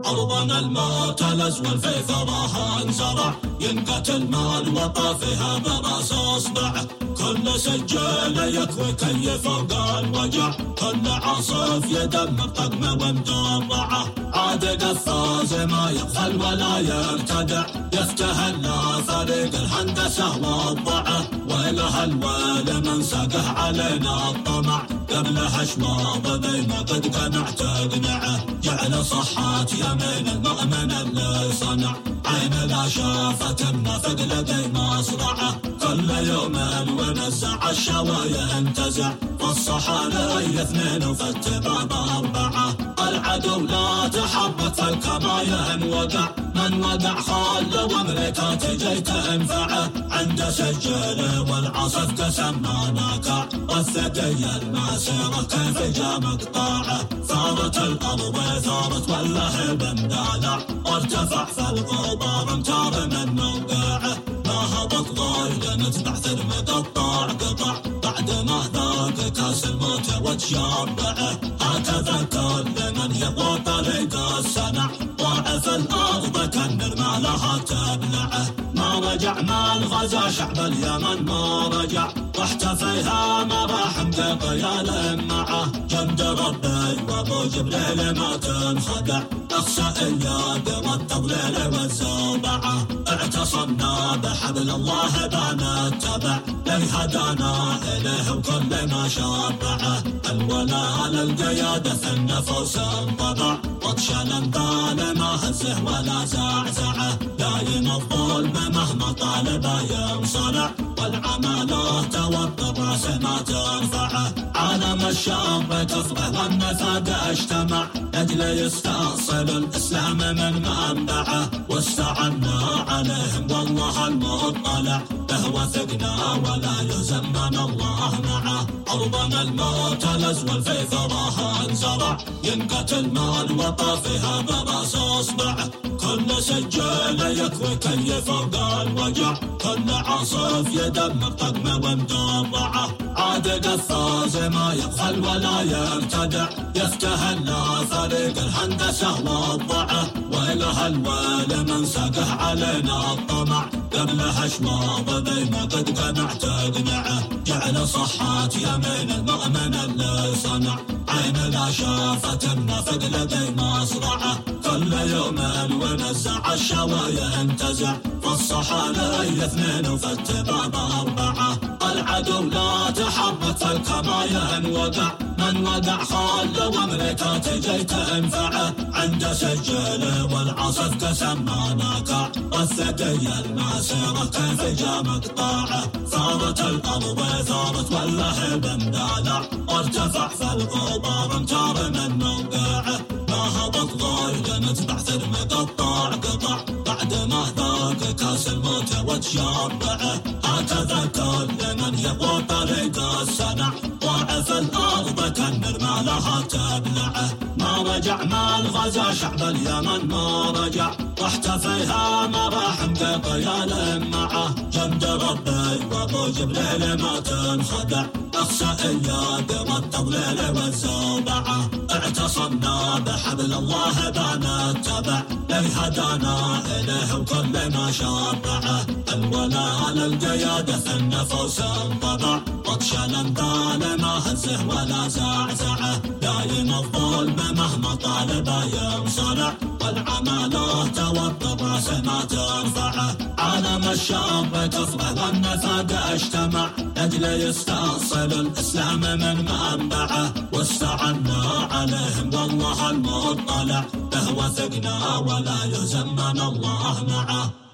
أرضنا الموت الأزول في ثراها انزرع، ينقتل مال وطافها براس اصبعه. كل سجل يكوي كي فوق الوجع، كل عاصف يدمر طقمه ومدرعه. عاد قفاز ما يغفل ولا يرتدع، يفتهل فريق الهندسه والضعه. ويله الويل من ساقه علينا الطمع، قبله اشواط ذي ما قد قنع تقنعه. جعل صحات يمين المؤمن اللي صنع، عين لا شافت النفق لدي مصرعه. كل يوم ونزع الشوايا انتزع، والصحالي اثنين وفالتباب اربعه. العدو لا تحرك فالكمايا وقع، من وقع خال وامريكا تجي تنفعه. عند سجل والعصف قسم ما ناكع، والثدي الماسره كيف جا مقطاعه. ثارت الارض ثارت واللهب مدالع، وارتفع فالغبار امتار من موقعه. ما هبط غايل نتبع ثر مقطع قطع، بعد ما ذاق كاس الموت وتشبعه. هكذا كل من يبغى طريق السنع، ضاعف الارض كنر ما لها تبلعه. ما رجع ما الغزا شعب اليمن ما رجع، واحتفيها مراحم كقيال معه. جند ربي وابو جبريل ما تنخدع، اخشى اياد والتضليل والزوبعه. اعتصمنا بحبل الله بنتبع، لي هدانا اليه وكل ما شرعه. الولاء للقياده في النفوس انطبع، بطشا انبال ما هزه ولا زعزعه. دايم الظلم مهما طالب ينصرع، والعماله توقف راسه ما ترفعه. عالم الشر كفره والنفاق اجتمع، لاجل يستأصل الاسلام من منبعه. واستعنا عليهم والله المطلع، به وثقنا ولا يهزمنا الله معه. أرضنا الموت الأزول في ثراها انزرع، ينقتل مال وطافها براس اصبعه. كل سجل يكوي كي فوق الوجع، كل عاصف يدمر طقمه ومدرعه. عاد قفاز ما يبخل ولا يرتدع، يفتهل فريق الهندسه والضعه. ويله الويل من ساقه علينا الطمع، قبله اشواط ذي ما قد قنع تقنعه. جعل صحات يمين المؤمن اللي صنع، عين لا شافت النفق لدي مصرعه. كل يوم ونزع الشوايا انتزع، والصحالي اثنين وفالتباب اربعه. العدو لا تحرك فالكمايا وقع، من وقع خال وامريكا تجي تنفعه. عند سجل والعصف قسم ما ناكع، والثدي الماسره كيف جا مقطاعه. ثارت الارض ثارت واللهب مدالع، وارتفع فالغبار امتار من موقعه. ما هبط غايل نتبع ثر مقطع قطع، بعد ما ذاق كاس الموت وتشبعه. هكذا كل من يبغى طريق السنع، ضاعف الارض كنر ما لها تبلعه. ما رجع ما الغزا شعب اليمن ما رجع، واحتفيها مراحم كقيال معه. جند ربي وابو جبريل ما تنخدع، اخشى اياد والتضليل والزوبعه. اعتصمنا بحبل الله بنتبع، لي هدانا اليه وكل ما شرعه. الولاء للقياده في النفوس انطبع، بطشا انبال ما هزه ولا زعزعه. دايم الظلم مهما طالب ينصرع، والعماله توقف راسه ما ترفعه. عالم الشر كفره والنفاق اجتمع، لاجل يستأصل الاسلام من منبعه. واستعنا عليهم والله المطلع، به وثقنا ولا يهزمنا الله معه.